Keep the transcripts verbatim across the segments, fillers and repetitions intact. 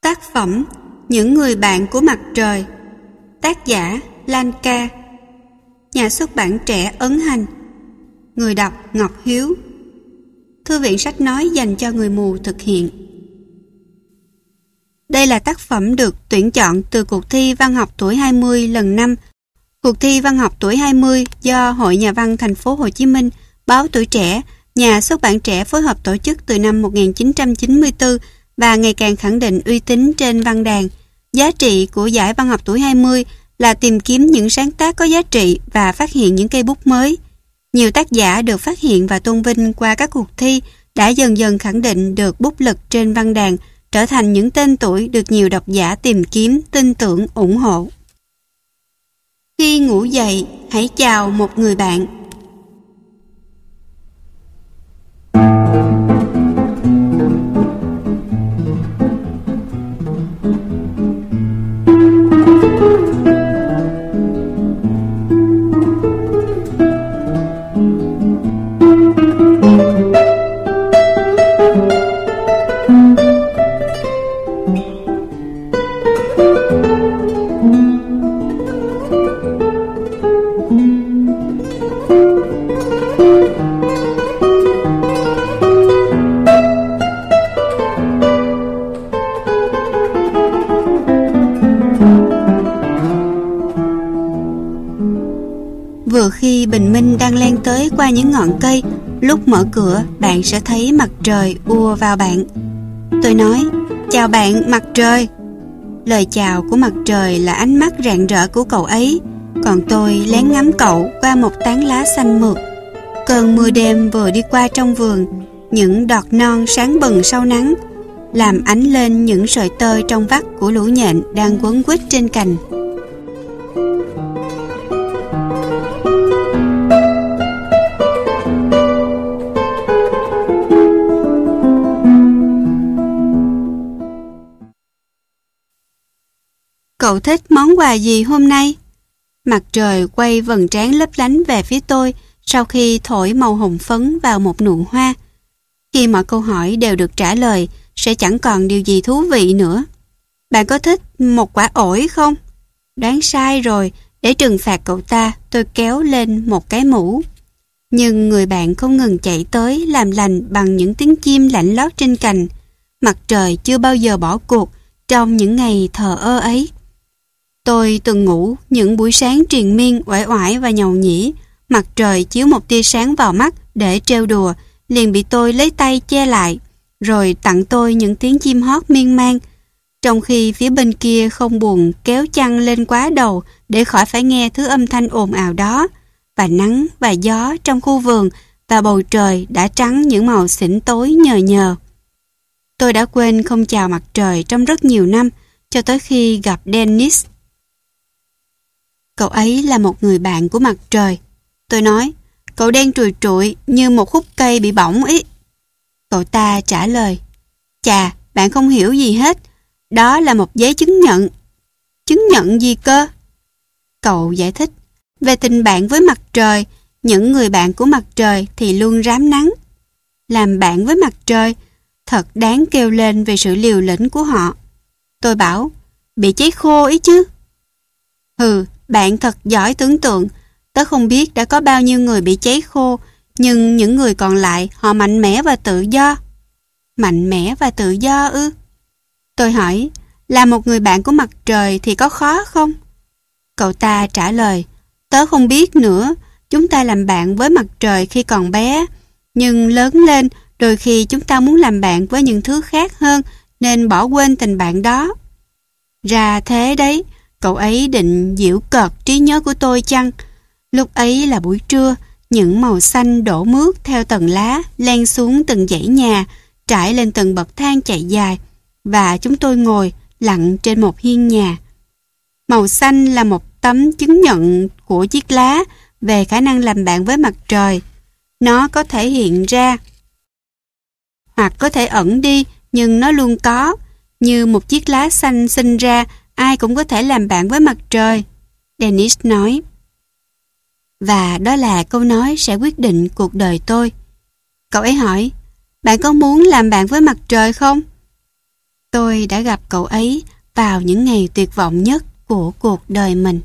Tác phẩm Những người bạn của mặt trời. Tác giả Lan Ca. Nhà xuất bản Trẻ Ấn Hành. Người đọc Ngọc Hiếu. Thư viện sách nói dành cho người mù thực hiện. Đây là tác phẩm được tuyển chọn từ cuộc thi văn học tuổi hai mươi lần năm. Cuộc thi văn học tuổi hai mươi do Hội Nhà văn Thành phố Hồ Chí Minh, Báo Tuổi Trẻ, Nhà xuất bản Trẻ phối hợp tổ chức từ năm một nghìn chín trăm chín mươi tư và ngày càng khẳng định uy tín trên văn đàn. Giá trị của giải văn học tuổi hai mươi là tìm kiếm những sáng tác có giá trị và phát hiện những cây bút mới. Nhiều tác giả được phát hiện và tôn vinh qua các cuộc thi đã dần dần khẳng định được bút lực trên văn đàn, trở thành những tên tuổi được nhiều độc giả tìm kiếm, tin tưởng, ủng hộ. Khi ngủ dậy, hãy chào một người bạn. Vừa khi bình minh đang len tới qua những ngọn cây, lúc mở cửa bạn sẽ thấy mặt trời ùa vào bạn. Tôi nói, chào bạn mặt trời. Lời chào của mặt trời là ánh mắt rạng rỡ của cậu ấy, còn tôi lén ngắm cậu qua một tán lá xanh mượt. Cơn mưa đêm vừa đi qua trong vườn, những đọt non sáng bừng sau nắng, làm ánh lên những sợi tơ trong vắt của lũ nhện đang quấn quýt trên cành. Cậu thích món quà gì hôm nay? Mặt trời quay vầng trán lấp lánh về phía tôi sau khi thổi màu hồng phấn vào một nụ hoa. Khi mọi câu hỏi đều được trả lời, sẽ chẳng còn điều gì thú vị nữa. Bạn có thích một quả ổi không? Đoán sai rồi, để trừng phạt cậu ta, tôi kéo lên một cái mũ. Nhưng người bạn không ngừng chạy tới làm lành bằng những tiếng chim lạnh lót trên cành. Mặt trời chưa bao giờ bỏ cuộc trong những ngày thờ ơ ấy. Tôi từng ngủ những buổi sáng triền miên, uể oải và nhầu nhĩ. Mặt trời chiếu một tia sáng vào mắt để trêu đùa, liền bị tôi lấy tay che lại, rồi tặng tôi những tiếng chim hót miên man. Trong khi phía bên kia không buồn kéo chăn lên quá đầu để khỏi phải nghe thứ âm thanh ồn ào đó, và nắng và gió trong khu vườn và bầu trời đã trắng những màu xỉn tối nhờ nhờ. Tôi đã quên không chào mặt trời trong rất nhiều năm, cho tới khi gặp Dennis. Cậu ấy là một người bạn của mặt trời. Tôi nói, cậu đen trùi trụi như một khúc cây bị bỏng ý. Cậu ta trả lời, chà, bạn không hiểu gì hết. Đó là một giấy chứng nhận. Chứng nhận gì cơ? Cậu giải thích, về tình bạn với mặt trời, những người bạn của mặt trời thì luôn rám nắng. Làm bạn với mặt trời, thật đáng kêu lên về sự liều lĩnh của họ. Tôi bảo, bị cháy khô ấy chứ. Hừ, bạn thật giỏi tưởng tượng. Tớ không biết đã có bao nhiêu người bị cháy khô, nhưng những người còn lại họ mạnh mẽ và tự do. Mạnh mẽ và tự do ư? Tôi hỏi, là một người bạn của mặt trời thì có khó không? Cậu ta trả lời, tớ không biết nữa. Chúng ta làm bạn với mặt trời khi còn bé, nhưng lớn lên đôi khi chúng ta muốn làm bạn với những thứ khác hơn, nên bỏ quên tình bạn đó. Ra thế đấy, cậu ấy định giễu cợt trí nhớ của tôi chăng? Lúc ấy là buổi trưa, những màu xanh đổ mướt theo tầng lá len xuống từng dãy nhà, trải lên từng bậc thang chạy dài, và chúng tôi ngồi lặng trên một hiên nhà. Màu xanh là một tấm chứng nhận của chiếc lá về khả năng làm bạn với mặt trời. Nó có thể hiện ra hoặc có thể ẩn đi, nhưng nó luôn có. Như một chiếc lá xanh sinh ra, ai cũng có thể làm bạn với mặt trời. Dennis nói. Và đó là câu nói sẽ quyết định cuộc đời tôi. Cậu ấy hỏi, bạn có muốn làm bạn với mặt trời không? Tôi đã gặp cậu ấy vào những ngày tuyệt vọng nhất của cuộc đời mình.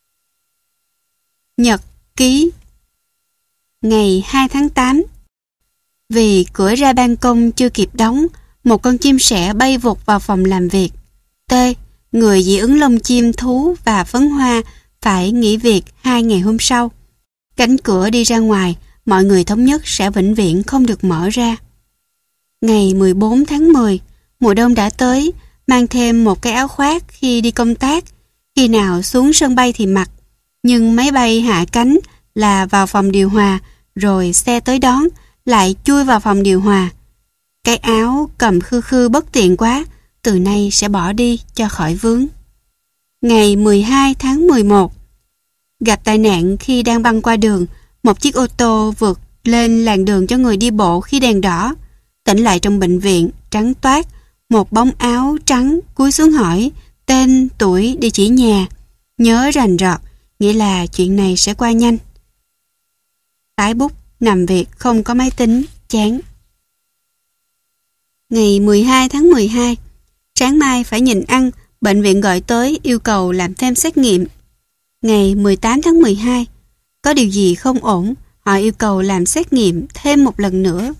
Nhật ký. Ngày hai tháng tám. Vì cửa ra ban công chưa kịp đóng, một con chim sẻ bay vụt vào phòng làm việc. T, người dị ứng lông chim, thú và phấn hoa, phải nghỉ việc hai ngày hôm sau. Cánh cửa đi ra ngoài, mọi người thống nhất sẽ vĩnh viễn không được mở ra. Ngày mười bốn tháng mười, mùa đông đã tới, mang thêm một cái áo khoác khi đi công tác. Khi nào xuống sân bay thì mặc, nhưng máy bay hạ cánh là vào phòng điều hòa, rồi xe tới đón, lại chui vào phòng điều hòa. Cái áo cầm khư khư bất tiện quá, từ nay sẽ bỏ đi cho khỏi vướng. Ngày mười hai tháng mười một, gặp tai nạn khi đang băng qua đường, một chiếc ô tô vượt lên làn đường cho người đi bộ khi đèn đỏ. Tỉnh lại trong bệnh viện, trắng toát, một bóng áo trắng cúi xuống hỏi tên, tuổi, địa chỉ nhà. Nhớ rành rọt, nghĩa là chuyện này sẽ qua nhanh. Tái bút, nằm việc, không có máy tính, chán. Ngày mười hai tháng mười hai, sáng mai phải nhìn ăn, bệnh viện gọi tới yêu cầu làm thêm xét nghiệm. Ngày mười tám tháng mười hai, có điều gì không ổn, họ yêu cầu làm xét nghiệm thêm một lần nữa.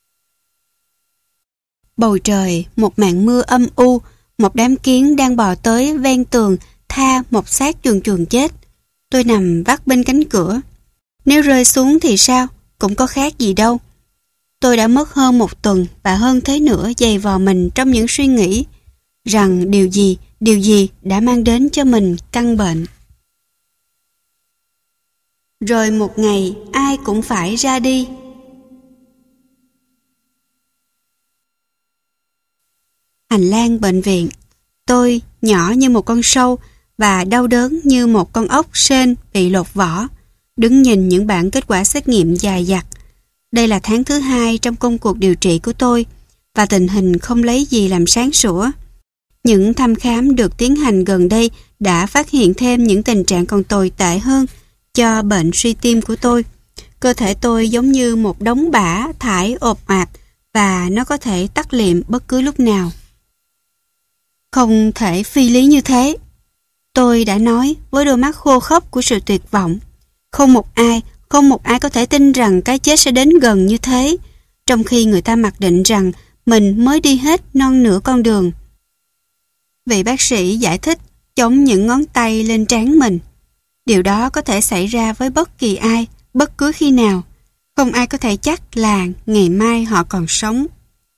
Bầu trời, một màn mưa âm u, một đám kiến đang bò tới ven tường, tha một xác chuồn chuồn chết. Tôi nằm vắt bên cánh cửa. Nếu rơi xuống thì sao, cũng có khác gì đâu. Tôi đã mất hơn một tuần và hơn thế nữa giày vò mình trong những suy nghĩ rằng điều gì, điều gì đã mang đến cho mình căn bệnh. Rồi một ngày ai cũng phải ra đi. Hành lang bệnh viện, tôi nhỏ như một con sâu và đau đớn như một con ốc sên bị lột vỏ, đứng nhìn những bảng kết quả xét nghiệm dài dặt. Đây là tháng thứ hai trong công cuộc điều trị của tôi và tình hình không lấy gì làm sáng sủa. Những thăm khám được tiến hành gần đây đã phát hiện thêm những tình trạng còn tồi tệ hơn cho bệnh suy tim của tôi. Cơ thể tôi giống như một đống bã thải ộp ạt và nó có thể tắt liệm bất cứ lúc nào. Không thể phi lý như thế, tôi đã nói với đôi mắt khô khốc của sự tuyệt vọng. Không một ai, không một ai có thể tin rằng cái chết sẽ đến gần như thế, trong khi người ta mặc định rằng mình mới đi hết non nửa con đường. Vị bác sĩ giải thích, chống những ngón tay lên trán mình. Điều đó có thể xảy ra với bất kỳ ai, bất cứ khi nào. Không ai có thể chắc là ngày mai họ còn sống.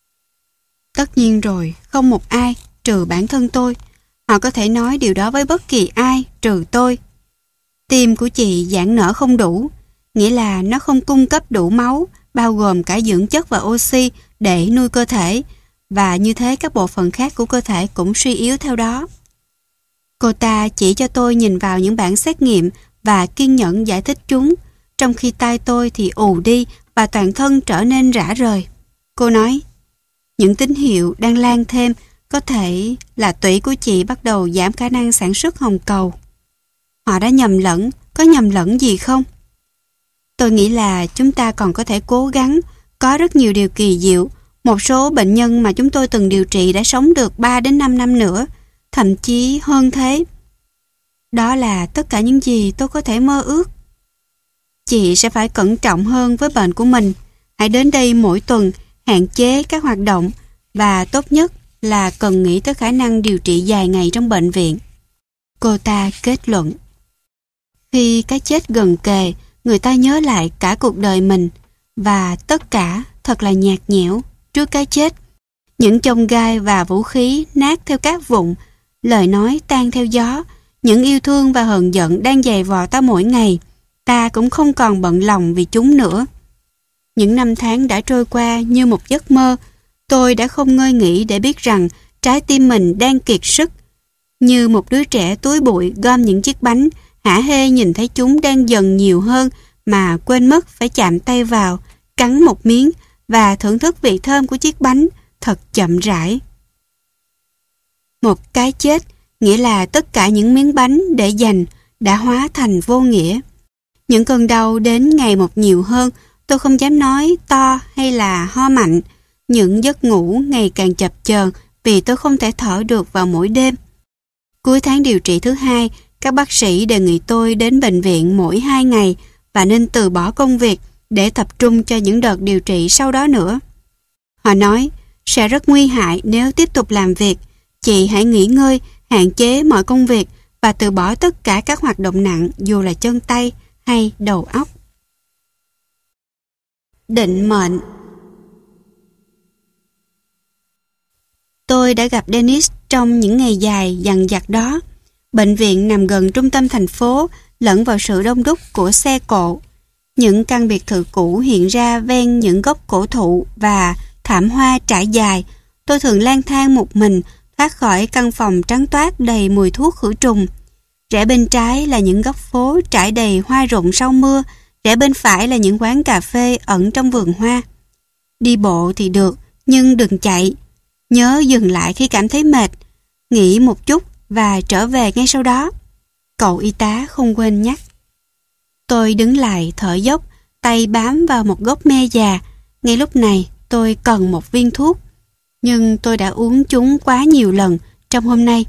Tất nhiên rồi, không một ai, trừ bản thân tôi. Họ có thể nói điều đó với bất kỳ ai, trừ tôi. Tim của chị giãn nở không đủ, nghĩa là nó không cung cấp đủ máu, bao gồm cả dưỡng chất và oxy để nuôi cơ thể, và như thế các bộ phận khác của cơ thể cũng suy yếu theo đó. Cô ta chỉ cho tôi nhìn vào những bảng xét nghiệm và kiên nhẫn giải thích chúng, trong khi tai tôi thì ù đi và toàn thân trở nên rã rời. Cô nói, những tín hiệu đang lan thêm, có thể là tủy của chị bắt đầu giảm khả năng sản xuất hồng cầu. Họ đã nhầm lẫn, có nhầm lẫn gì không? Tôi nghĩ là chúng ta còn có thể cố gắng, có rất nhiều điều kỳ diệu. Một số bệnh nhân mà chúng tôi từng điều trị đã sống được ba đến năm năm nữa, thậm chí hơn thế. Đó là tất cả những gì tôi có thể mơ ước. Chị sẽ phải cẩn trọng hơn với bệnh của mình. Hãy đến đây mỗi tuần, hạn chế các hoạt động và tốt nhất là cần nghĩ tới khả năng điều trị dài ngày trong bệnh viện. Cô ta kết luận. Khi cái chết gần kề, người ta nhớ lại cả cuộc đời mình và tất cả thật là nhạt nhẽo trước cái chết. Những chông gai và vũ khí nát theo cát vụn, lời nói tan theo gió, những yêu thương và hờn giận đang giày vò ta mỗi ngày. Ta cũng không còn bận lòng vì chúng nữa. Những năm tháng đã trôi qua như một giấc mơ. Tôi đã không ngơi nghỉ để biết rằng trái tim mình đang kiệt sức. Như một đứa trẻ túi bụi gom những chiếc bánh, hả hê nhìn thấy chúng đang dần nhiều hơn mà quên mất phải chạm tay vào, cắn một miếng và thưởng thức vị thơm của chiếc bánh thật chậm rãi. Một cái chết nghĩa là tất cả những miếng bánh để dành đã hóa thành vô nghĩa. Những cơn đau đến ngày một nhiều hơn, tôi không dám nói to hay là ho mạnh. Những giấc ngủ ngày càng chập chờn vì tôi không thể thở được vào mỗi đêm. Cuối tháng điều trị thứ hai, các bác sĩ đề nghị tôi đến bệnh viện mỗi hai ngày và nên từ bỏ công việc để tập trung cho những đợt điều trị sau đó nữa. Họ nói, sẽ rất nguy hại nếu tiếp tục làm việc. Chị hãy nghỉ ngơi, hạn chế mọi công việc và từ bỏ tất cả các hoạt động nặng dù là chân tay hay đầu óc. Định mệnh. Tôi đã gặp Dennis trong những ngày dài dằng dặc đó. Bệnh viện nằm gần trung tâm thành phố, lẫn vào sự đông đúc của xe cộ. Những căn biệt thự cũ hiện ra ven những gốc cổ thụ và thảm hoa trải dài. Tôi thường lang thang một mình, thoát khỏi căn phòng trắng toát đầy mùi thuốc khử trùng. Rẽ bên trái là những góc phố trải đầy hoa rụng sau mưa, rẽ bên phải là những quán cà phê ẩn trong vườn hoa. Đi bộ thì được, nhưng đừng chạy. Nhớ dừng lại khi cảm thấy mệt, nghỉ một chút và trở về ngay sau đó. Cậu y tá không quên nhắc. Tôi đứng lại thở dốc, tay bám vào một gốc me già. Ngay lúc này tôi cần một viên thuốc, nhưng tôi đã uống chúng quá nhiều lần trong hôm nay.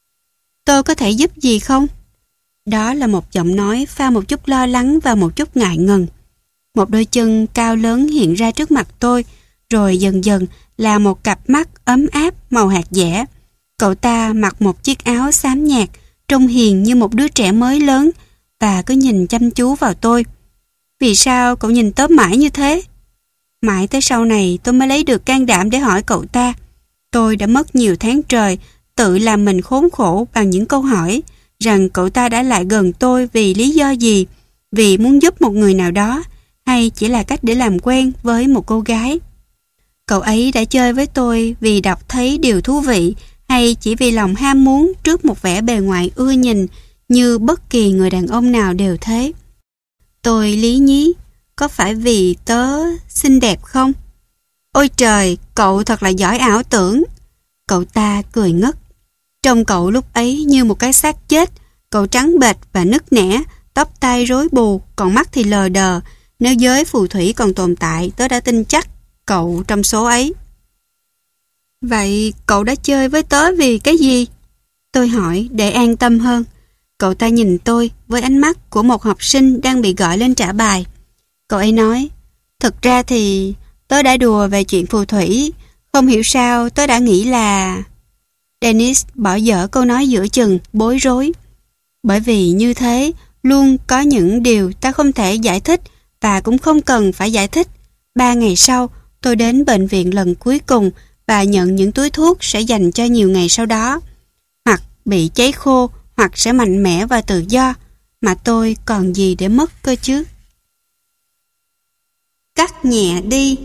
Tôi có thể giúp gì không? Đó là một giọng nói pha một chút lo lắng và một chút ngại ngần. Một đôi chân cao lớn hiện ra trước mặt tôi, rồi dần dần là một cặp mắt ấm áp màu hạt dẻ. Cậu ta mặc một chiếc áo xám nhạt, trông hiền như một đứa trẻ mới lớn và cứ nhìn chăm chú vào tôi. Vì sao cậu nhìn tớ mãi như thế? Mãi tới sau này tôi mới lấy được can đảm để hỏi cậu ta. Tôi đã mất nhiều tháng trời tự làm mình khốn khổ bằng những câu hỏi rằng cậu ta đã lại gần tôi vì lý do gì, vì muốn giúp một người nào đó hay chỉ là cách để làm quen với một cô gái. Cậu ấy đã chơi với tôi vì đọc thấy điều thú vị hay chỉ vì lòng ham muốn trước một vẻ bề ngoài ưa nhìn như bất kỳ người đàn ông nào đều thế. Tôi lý nhí, có phải vì tớ xinh đẹp không? Ôi trời, cậu thật là giỏi ảo tưởng. Cậu ta cười ngất. Trông cậu lúc ấy như một cái xác chết. Cậu trắng bệch và nứt nẻ, tóc tai rối bù, còn mắt thì lờ đờ. Nếu giới phù thủy còn tồn tại, tớ đã tin chắc cậu trong số ấy. Vậy cậu đã chơi với tớ vì cái gì? Tôi hỏi để an tâm hơn. Cậu ta nhìn tôi với ánh mắt của một học sinh đang bị gọi lên trả bài. Cậu ấy nói, thực ra thì tớ đã đùa về chuyện phù thủy. Không hiểu sao tớ đã nghĩ là... Dennis bỏ dở câu nói giữa chừng, bối rối. Bởi vì như thế, luôn có những điều ta không thể giải thích và cũng không cần phải giải thích. Ba ngày sau, tôi đến bệnh viện lần cuối cùng và nhận những túi thuốc sẽ dành cho nhiều ngày sau đó. Hoặc bị cháy khô, hoặc sẽ mạnh mẽ và tự do, mà tôi còn gì để mất cơ chứ. Cắt nhẹ đi.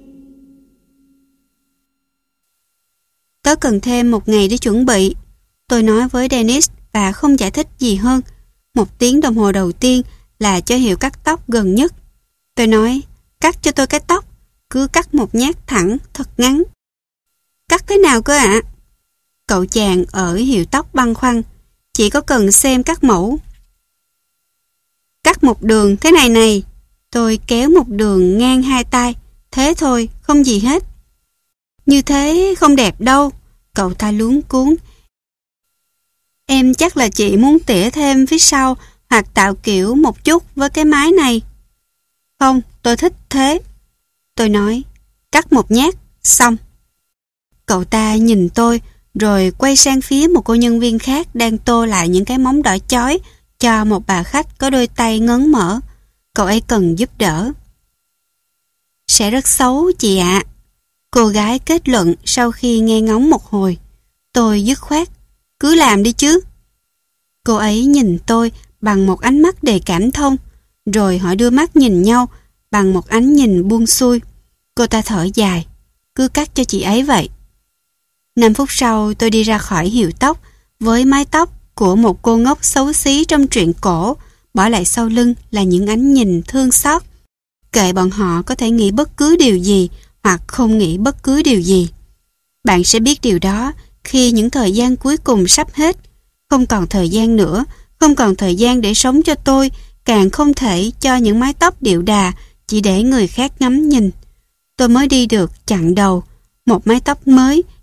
Tớ cần thêm một ngày để chuẩn bị. Tôi nói với Dennis và không giải thích gì hơn. Một tiếng đồng hồ đầu tiên là cho hiệu cắt tóc gần nhất. Tôi nói, cắt cho tôi cái tóc, cứ cắt một nhát thẳng, thật ngắn. Cắt thế nào cơ ạ? Cậu chàng ở hiệu tóc băn khoăn. Chỉ có cần xem các mẫu. Cắt một đường thế này này. Tôi kéo một đường ngang hai tay. Thế thôi, không gì hết. Như thế không đẹp đâu. Cậu ta luống cuống. Em chắc là chị muốn tỉa thêm phía sau hoặc tạo kiểu một chút với cái mái này. Không, tôi thích thế. Tôi nói, cắt một nhát, xong. Cậu ta nhìn tôi rồi quay sang phía một cô nhân viên khác đang tô lại những cái móng đỏ chói cho một bà khách có đôi tay ngấn mở. Cậu ấy cần giúp đỡ. Sẽ rất xấu chị ạ. Cô gái kết luận sau khi nghe ngóng một hồi. Tôi dứt khoát. Cứ làm đi chứ. Cô ấy nhìn tôi bằng một ánh mắt đầy cảm thông, rồi họ đưa mắt nhìn nhau bằng một ánh nhìn buông xuôi. Cô ta thở dài. Cứ cắt cho chị ấy vậy. Năm phút sau tôi đi ra khỏi hiệu tóc với mái tóc của một cô ngốc xấu xí trong truyện cổ, bỏ lại sau lưng là những ánh nhìn thương xót. Kệ bọn họ có thể nghĩ bất cứ điều gì hoặc không nghĩ bất cứ điều gì. Bạn sẽ biết điều đó khi những thời gian cuối cùng sắp hết. Không còn thời gian nữa, không còn thời gian để sống cho tôi, càng không thể cho những mái tóc điệu đà chỉ để người khác ngắm nhìn. Tôi mới đi được chặng đầu, một mái tóc mới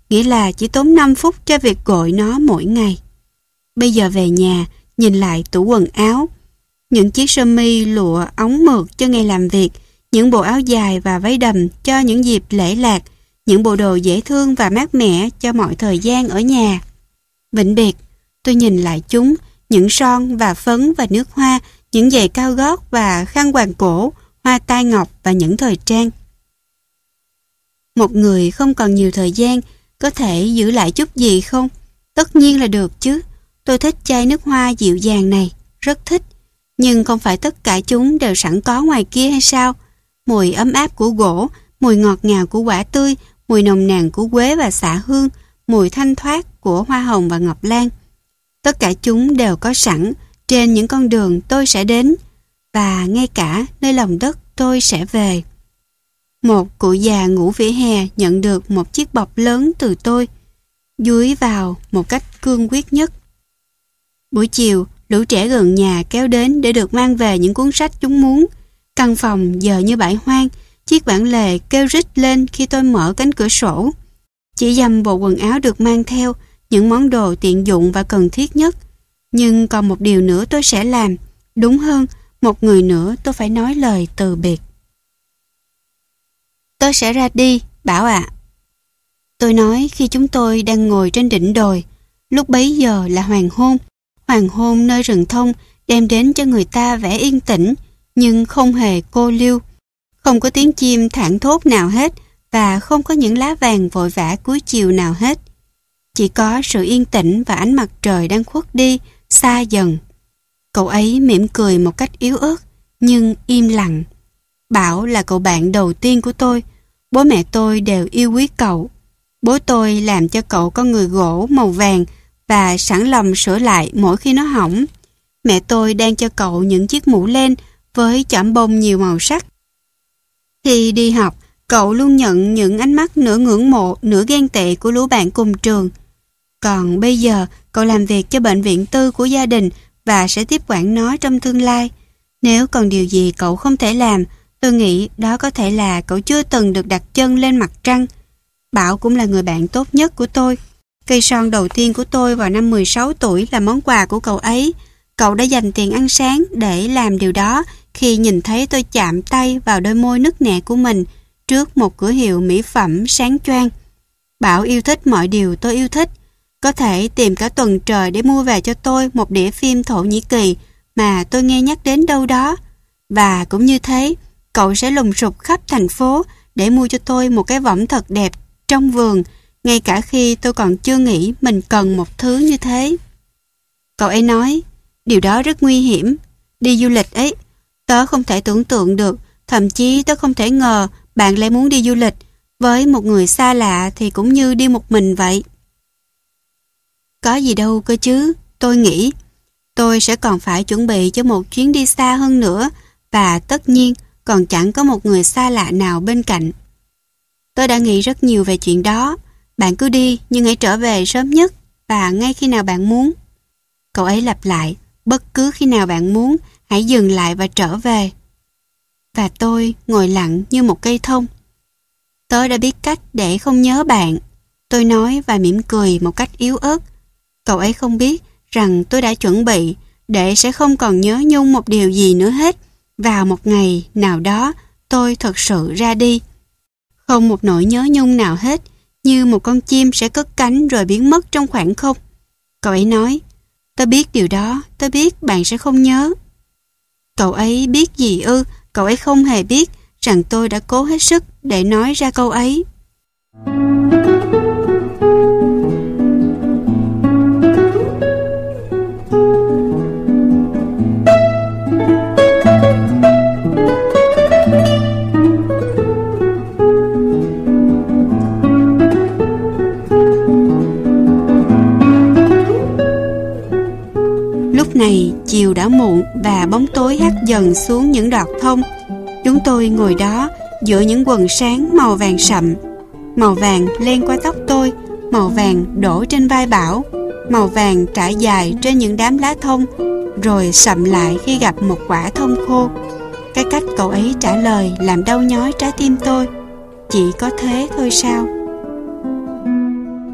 nghĩa là chỉ tốn năm phút cho việc gội nó mỗi ngày. Bây giờ về nhà, nhìn lại tủ quần áo, những chiếc sơ mi lụa ống mượt cho ngày làm việc, những bộ áo dài và váy đầm cho những dịp lễ lạc, những bộ đồ dễ thương và mát mẻ cho mọi thời gian ở nhà. Vĩnh biệt, tôi nhìn lại chúng, những son và phấn và nước hoa, những giày cao gót và khăn quàng cổ, hoa tai ngọc và những thời trang. Một người không còn nhiều thời gian, có thể giữ lại chút gì không? Tất nhiên là được chứ. Tôi thích chai nước hoa dịu dàng này, rất thích. Nhưng không phải tất cả chúng đều sẵn có ngoài kia hay sao? Mùi ấm áp của gỗ, mùi ngọt ngào của quả tươi, mùi nồng nàn của quế và xạ hương, mùi thanh thoát của hoa hồng và ngọc lan. Tất cả chúng đều có sẵn trên những con đường tôi sẽ đến, và ngay cả nơi lòng đất tôi sẽ về. Một cụ già ngủ vỉa hè nhận được một chiếc bọc lớn từ tôi, dúi vào một cách cương quyết nhất. Buổi chiều, lũ trẻ gần nhà kéo đến để được mang về những cuốn sách chúng muốn. Căn phòng giờ như bãi hoang, chiếc bản lề kêu rít lên khi tôi mở cánh cửa sổ. Chỉ dăm bộ quần áo được mang theo, những món đồ tiện dụng và cần thiết nhất. Nhưng còn một điều nữa tôi sẽ làm, đúng hơn, một người nữa tôi phải nói lời từ biệt. Tôi sẽ ra đi, Bảo ạ. À. Tôi nói khi chúng tôi đang ngồi trên đỉnh đồi. Lúc bấy giờ là hoàng hôn. Hoàng hôn nơi rừng thông đem đến cho người ta vẻ yên tĩnh, nhưng không hề cô liêu. Không có tiếng chim thảng thốt nào hết, và không có những lá vàng vội vã cuối chiều nào hết. Chỉ có sự yên tĩnh và ánh mặt trời đang khuất đi, xa dần. Cậu ấy mỉm cười một cách yếu ớt, nhưng im lặng. Bảo là cậu bạn đầu tiên của tôi. Bố mẹ tôi đều yêu quý cậu. Bố tôi làm cho cậu con người gỗ màu vàng và sẵn lòng sửa lại mỗi khi nó hỏng. Mẹ tôi đang cho cậu những chiếc mũ len với chỏm bông nhiều màu sắc. Khi đi học, cậu luôn nhận những ánh mắt nửa ngưỡng mộ, nửa ghen tị của lũ bạn cùng trường. Còn bây giờ, cậu làm việc cho bệnh viện tư của gia đình và sẽ tiếp quản nó trong tương lai. Nếu còn điều gì cậu không thể làm, tôi nghĩ đó có thể là cậu chưa từng được đặt chân lên mặt trăng. Bảo cũng là người bạn tốt nhất của tôi. Cây son đầu tiên của tôi vào năm mười sáu tuổi là món quà của cậu ấy. Cậu đã dành tiền ăn sáng để làm điều đó khi nhìn thấy tôi chạm tay vào đôi môi nứt nẻ của mình trước một cửa hiệu mỹ phẩm sáng choang. Bảo yêu thích mọi điều tôi yêu thích. Có thể tìm cả tuần trời để mua về cho tôi một đĩa phim Thổ Nhĩ Kỳ mà tôi nghe nhắc đến đâu đó. Và cũng như thế, cậu sẽ lùng sục khắp thành phố để mua cho tôi một cái võng thật đẹp trong vườn, ngay cả khi tôi còn chưa nghĩ mình cần một thứ như thế. Cậu ấy nói, điều đó rất nguy hiểm. Đi du lịch ấy, tớ không thể tưởng tượng được, thậm chí tớ không thể ngờ bạn lại muốn đi du lịch. Với một người xa lạ thì cũng như đi một mình vậy. Có gì đâu cơ chứ, tôi nghĩ. Tôi sẽ còn phải chuẩn bị cho một chuyến đi xa hơn nữa, và tất nhiên còn chẳng có một người xa lạ nào bên cạnh. Tôi đã nghĩ rất nhiều về chuyện đó. Bạn cứ đi, nhưng hãy trở về sớm nhất và ngay khi nào bạn muốn. Cậu ấy lặp lại, bất cứ khi nào bạn muốn, hãy dừng lại và trở về. Và tôi ngồi lặng như một cây thông. Tớ đã biết cách để không nhớ bạn, tôi nói và mỉm cười một cách yếu ớt. Cậu ấy không biết rằng tôi đã chuẩn bị để sẽ không còn nhớ nhung một điều gì nữa hết vào một ngày nào đó tôi thật sự ra đi. Không một nỗi nhớ nhung nào hết, như một con chim sẽ cất cánh rồi biến mất trong khoảng không. Cậu ấy nói, tớ biết điều đó, tớ biết bạn sẽ không nhớ. Cậu ấy biết gì ư? Cậu ấy không hề biết rằng tôi đã cố hết sức để nói ra câu ấy. Lúc này chiều đã muộn và bóng tối hắt dần xuống những đọt thông. Chúng tôi ngồi đó giữa những quần sáng màu vàng sậm. Màu vàng len qua tóc tôi, màu vàng đổ trên vai Bảo, màu vàng trải dài trên những đám lá thông, rồi sậm lại khi gặp một quả thông khô. Cái cách cậu ấy trả lời làm đau nhói trái tim tôi. Chỉ có thế thôi sao?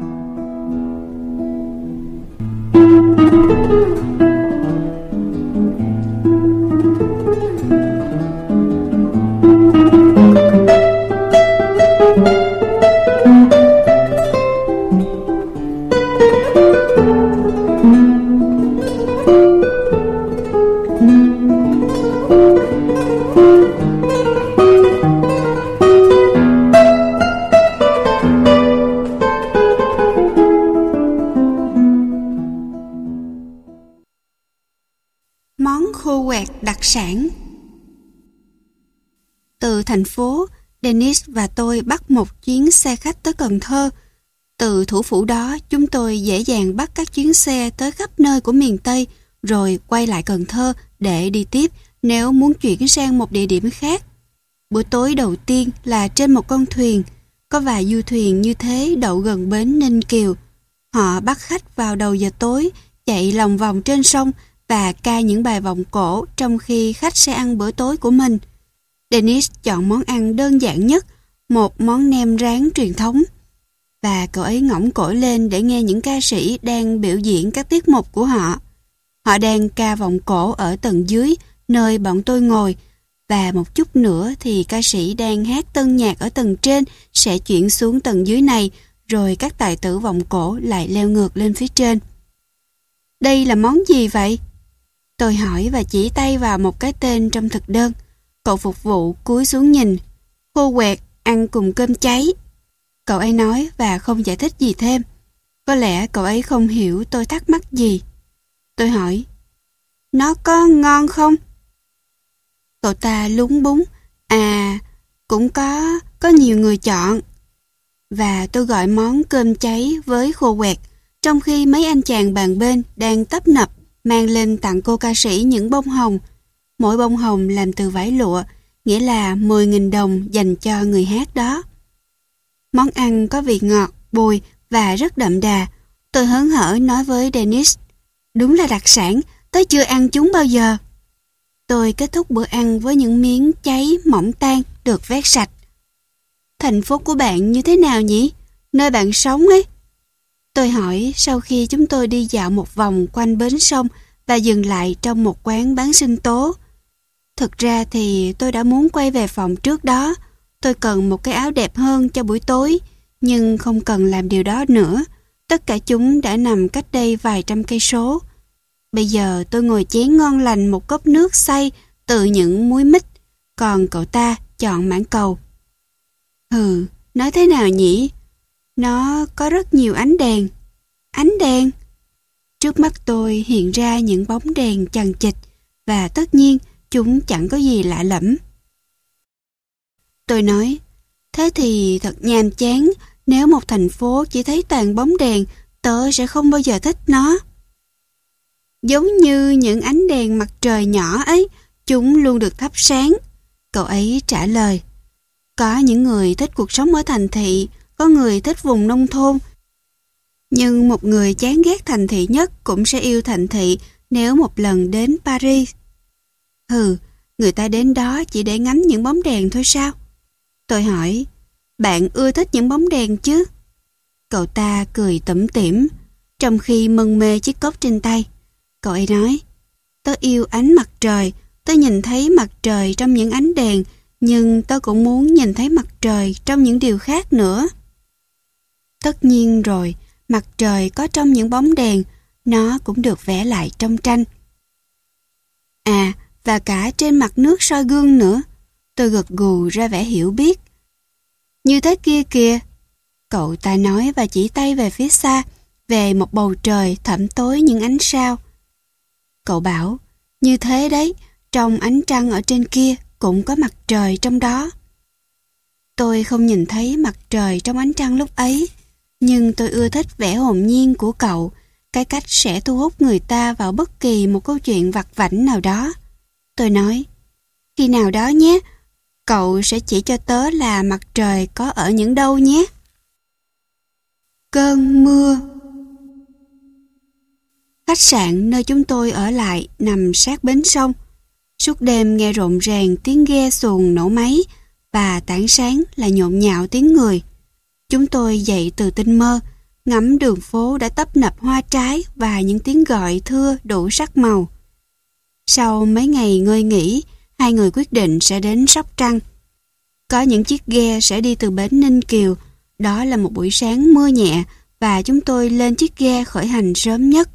Món khô quẹt đặc sản. Từ thành phố, Dennis và tôi bắt một chuyến xe khách tới Cần Thơ. Từ thủ phủ đó, chúng tôi dễ dàng bắt các chuyến xe tới khắp nơi của miền Tây, rồi quay lại Cần Thơ để đi tiếp nếu muốn chuyển sang một địa điểm khác. Bữa tối đầu tiên là trên một con thuyền. Có vài du thuyền như thế đậu gần bến Ninh Kiều. Họ bắt khách vào đầu giờ tối, chạy lòng vòng trên sông và ca những bài vọng cổ trong khi khách sẽ ăn bữa tối của mình. Dennis chọn món ăn đơn giản nhất, một món nem rán truyền thống. Và cậu ấy ngõng cổ lên để nghe những ca sĩ đang biểu diễn các tiết mục của họ. Họ đang ca vọng cổ ở tầng dưới, nơi bọn tôi ngồi, và một chút nữa thì ca sĩ đang hát tân nhạc ở tầng trên sẽ chuyển xuống tầng dưới này, rồi các tài tử vọng cổ lại leo ngược lên phía trên. Đây là món gì vậy? Tôi hỏi và chỉ tay vào một cái tên trong thực đơn. Cậu phục vụ cúi xuống nhìn. Khô quẹt, ăn cùng cơm cháy. Cậu ấy nói và không giải thích gì thêm. Có lẽ cậu ấy không hiểu tôi thắc mắc gì. Tôi hỏi, nó có ngon không? Cậu ta lúng búng. À, cũng có, có nhiều người chọn. Và tôi gọi món cơm cháy với khô quẹt, trong khi mấy anh chàng bàn bên đang tấp nập mang lên tặng cô ca sĩ những bông hồng. Mỗi bông hồng làm từ vải lụa, nghĩa là mười nghìn đồng dành cho người hát đó. Món ăn có vị ngọt, bùi và rất đậm đà. Tôi hớn hở nói với Dennis, đúng là đặc sản, tớ chưa ăn chúng bao giờ. Tôi kết thúc bữa ăn với những miếng cháy mỏng tan được vét sạch. Thành phố của bạn như thế nào nhỉ? Nơi bạn sống ấy? Tôi hỏi sau khi chúng tôi đi dạo một vòng quanh bến sông và dừng lại trong một quán bán sinh tố. Thực ra thì tôi đã muốn quay về phòng trước đó. Tôi cần một cái áo đẹp hơn cho buổi tối, nhưng không cần làm điều đó nữa. Tất cả chúng đã nằm cách đây vài trăm cây số. Bây giờ tôi ngồi chén ngon lành một cốc nước xay từ những muối mít, còn cậu ta chọn mãng cầu. Hừ, nói thế nào nhỉ? Nó có rất nhiều ánh đèn. Ánh đèn? Trước mắt tôi hiện ra những bóng đèn chằng chịt, và tất nhiên chúng chẳng có gì lạ lẫm. Tôi nói, thế thì thật nhàm chán, nếu một thành phố chỉ thấy toàn bóng đèn, tớ sẽ không bao giờ thích nó. Giống như những ánh đèn mặt trời nhỏ ấy, chúng luôn được thắp sáng. Cậu ấy trả lời, có những người thích cuộc sống ở thành thị, có người thích vùng nông thôn. Nhưng một người chán ghét thành thị nhất cũng sẽ yêu thành thị nếu một lần đến Paris. Hừ, người ta đến đó chỉ để ngắm những bóng đèn thôi sao? Tôi hỏi, bạn ưa thích những bóng đèn chứ? Cậu ta cười tủm tỉm, trong khi mân mê chiếc cốc trên tay. Cậu ấy nói, tớ yêu ánh mặt trời, tớ nhìn thấy mặt trời trong những ánh đèn, nhưng tớ cũng muốn nhìn thấy mặt trời trong những điều khác nữa. Tất nhiên rồi, mặt trời có trong những bóng đèn, nó cũng được vẽ lại trong tranh. À, và cả trên mặt nước soi gương nữa. Tôi gật gù ra vẻ hiểu biết. Như thế kia kìa. Cậu ta nói và chỉ tay về phía xa, về một bầu trời thẫm tối những ánh sao. Cậu bảo, như thế đấy, trong ánh trăng ở trên kia cũng có mặt trời trong đó. Tôi không nhìn thấy mặt trời trong ánh trăng lúc ấy, nhưng tôi ưa thích vẻ hồn nhiên của cậu, cái cách sẽ thu hút người ta vào bất kỳ một câu chuyện vặt vãnh nào đó. Tôi nói, khi nào đó nhé, cậu sẽ chỉ cho tớ là mặt trời có ở những đâu nhé. Cơn mưa. Khách sạn nơi chúng tôi ở lại nằm sát bến sông. Suốt đêm nghe rộn ràng tiếng ghe xuồng nổ máy và tảng sáng là nhộn nhạo tiếng người. Chúng tôi dậy từ tinh mơ, ngắm đường phố đã tấp nập hoa trái và những tiếng gọi thưa đủ sắc màu. Sau mấy ngày ngơi nghỉ, hai người quyết định sẽ đến Sóc Trăng. Có những chiếc ghe sẽ đi từ bến Ninh Kiều. Đó là một buổi sáng mưa nhẹ và chúng tôi lên chiếc ghe khởi hành sớm nhất.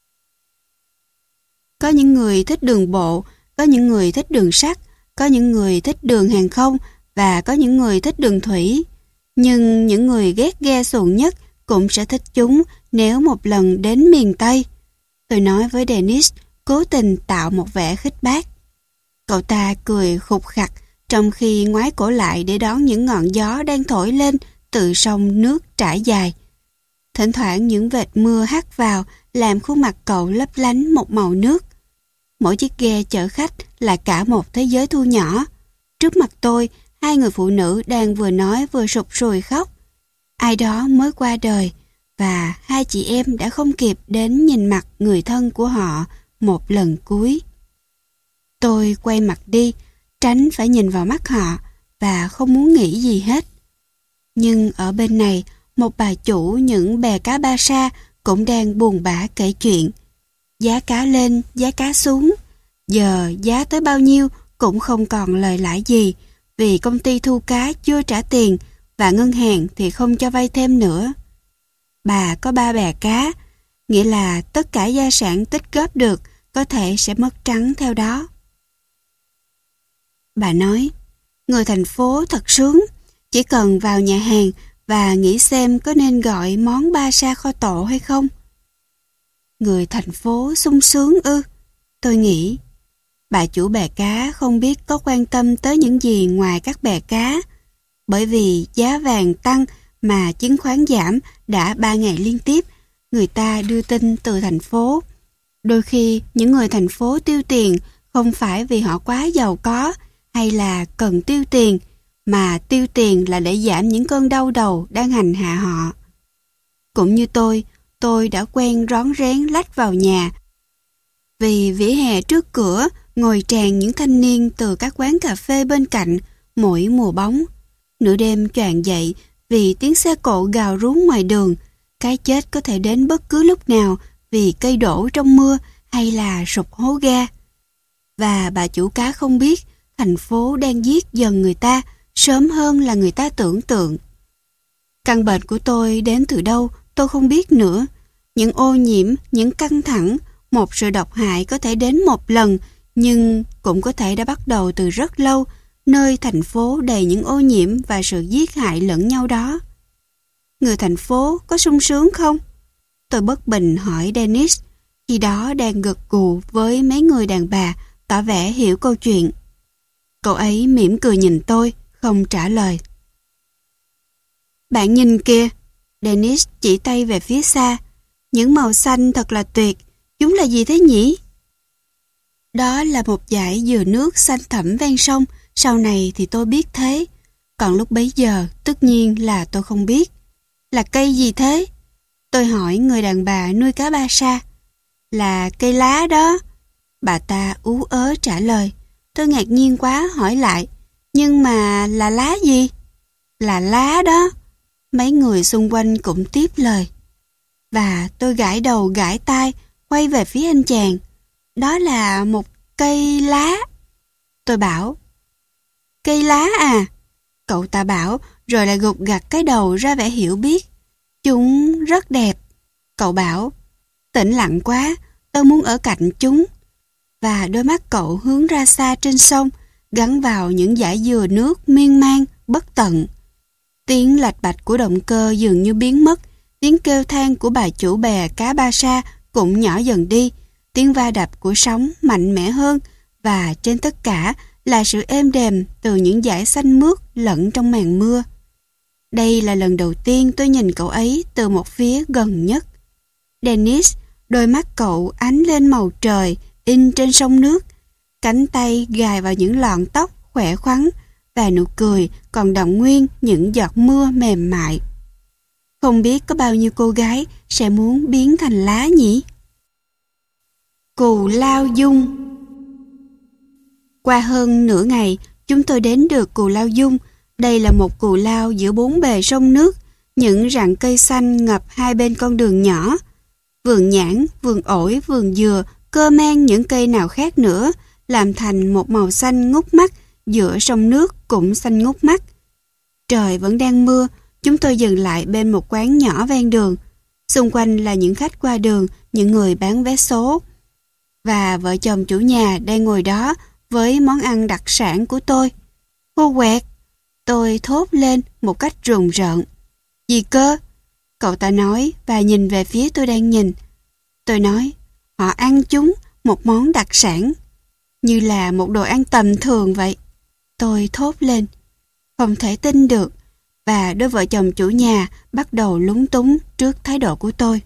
Có những người thích đường bộ, có những người thích đường sắt, có những người thích đường hàng không và có những người thích đường thủy. Nhưng những người ghét ghe xuồng nhất cũng sẽ thích chúng nếu một lần đến miền Tây. Tôi nói với Dennis, cố tình tạo một vẻ khích bác. Cậu ta cười khục khặc trong khi ngoái cổ lại để đón những ngọn gió đang thổi lên từ sông nước trải dài. Thỉnh thoảng những vệt mưa hắt vào làm khuôn mặt cậu lấp lánh một màu nước. Mỗi chiếc ghe chở khách là cả một thế giới thu nhỏ. Trước mặt tôi, hai người phụ nữ đang vừa nói vừa sụt sùi khóc. Ai đó mới qua đời và hai chị em đã không kịp đến nhìn mặt người thân của họ một lần cuối. Tôi quay mặt đi, tránh phải nhìn vào mắt họ và không muốn nghĩ gì hết. Nhưng ở bên này, một bà chủ những bè cá Ba Sa cũng đang buồn bã kể chuyện. Giá cá lên, giá cá xuống. Giờ giá tới bao nhiêu cũng không còn lời lãi gì vì công ty thu cá chưa trả tiền và ngân hàng thì không cho vay thêm nữa. Bà có ba bè cá, nghĩa là tất cả gia sản tích góp được có thể sẽ mất trắng theo đó. Bà nói, người thành phố thật sướng, chỉ cần vào nhà hàng và nghĩ xem có nên gọi món ba sa kho tộ hay không. Người thành phố sung sướng ư? Tôi nghĩ. Bà chủ bè cá không biết có quan tâm tới những gì ngoài các bè cá, bởi vì giá vàng tăng mà chứng khoán giảm đã ba ngày liên tiếp, người ta đưa tin từ thành phố. Đôi khi những người thành phố tiêu tiền không phải vì họ quá giàu có hay là cần tiêu tiền, mà tiêu tiền là để giảm những cơn đau đầu đang hành hạ họ. Cũng như tôi, tôi đã quen rón rén lách vào nhà vì vỉa hè trước cửa ngồi tràn những thanh niên từ các quán cà phê bên cạnh mỗi mùa bóng. Nửa đêm choàng dậy vì tiếng xe cộ gào rú ngoài đường, cái chết có thể đến bất cứ lúc nào vì cây đổ trong mưa hay là sụp hố ga. Và bà chủ cá không biết thành phố đang giết dần người ta sớm hơn là người ta tưởng tượng. Căn bệnh của tôi đến từ đâu tôi không biết nữa. Những ô nhiễm, những căng thẳng, một sự độc hại có thể đến một lần, nhưng cũng có thể đã bắt đầu từ rất lâu, nơi thành phố đầy những ô nhiễm và sự giết hại lẫn nhau đó. Người thành phố có sung sướng không? Tôi bất bình hỏi Dennis, khi đó đang gật gù với mấy người đàn bà, tỏ vẻ hiểu câu chuyện. Cậu ấy mỉm cười nhìn tôi, không trả lời. Bạn nhìn kìa, Dennis chỉ tay về phía xa. Những màu xanh thật là tuyệt, chúng là gì thế nhỉ? Đó là một dải dừa nước xanh thẳm ven sông, sau này thì tôi biết thế. Còn lúc bấy giờ, tất nhiên là tôi không biết. Là cây gì thế? Tôi hỏi người đàn bà nuôi cá Ba Sa. Là cây lá đó. Bà ta ú ớ trả lời. Tôi ngạc nhiên quá hỏi lại. Nhưng mà là lá gì? Là lá đó. Mấy người xung quanh cũng tiếp lời. Và tôi gãi đầu gãi tai, quay về phía anh chàng. Đó là một cây lá. Tôi bảo. Cây lá à? Cậu ta bảo, rồi lại gục gặt cái đầu ra vẻ hiểu biết. Chúng rất đẹp. Cậu bảo, tĩnh lặng quá, tôi muốn ở cạnh chúng. Và đôi mắt cậu hướng ra xa trên sông, gắn vào những dải dừa nước miên man, bất tận. Tiếng lạch bạch của động cơ dường như biến mất, tiếng kêu than của bà chủ bè cá Ba Sa cũng nhỏ dần đi, tiếng va đập của sóng mạnh mẽ hơn, và trên tất cả là sự êm đềm từ những dải xanh mướt lẫn trong màn mưa. Đây là lần đầu tiên tôi nhìn cậu ấy từ một phía gần nhất. Dennis, đôi mắt cậu ánh lên màu trời in trên sông nước, cánh tay gài vào những lọn tóc khỏe khoắn và nụ cười còn đọng nguyên những giọt mưa mềm mại. Không biết có bao nhiêu cô gái sẽ muốn biến thành lá nhỉ? Cù Lao Dung. Qua hơn nửa ngày, chúng tôi đến được Cù Lao Dung. Đây là một cù lao giữa bốn bề sông nước, những rặng cây xanh ngập hai bên con đường nhỏ. Vườn nhãn, vườn ổi, vườn dừa, cơ man những cây nào khác nữa, làm thành một màu xanh ngút mắt, giữa sông nước cũng xanh ngút mắt. Trời vẫn đang mưa, chúng tôi dừng lại bên một quán nhỏ ven đường. Xung quanh là những khách qua đường, những người bán vé số. Và vợ chồng chủ nhà đang ngồi đó với món ăn đặc sản của tôi. Khô quẹt! Tôi thốt lên một cách rùng rợn. Gì cơ? Cậu ta nói và nhìn về phía tôi đang nhìn. Tôi nói, họ ăn chúng một món đặc sản, như là một đồ ăn tầm thường vậy. Tôi thốt lên, không thể tin được, và đôi vợ chồng chủ nhà bắt đầu lúng túng trước thái độ của tôi.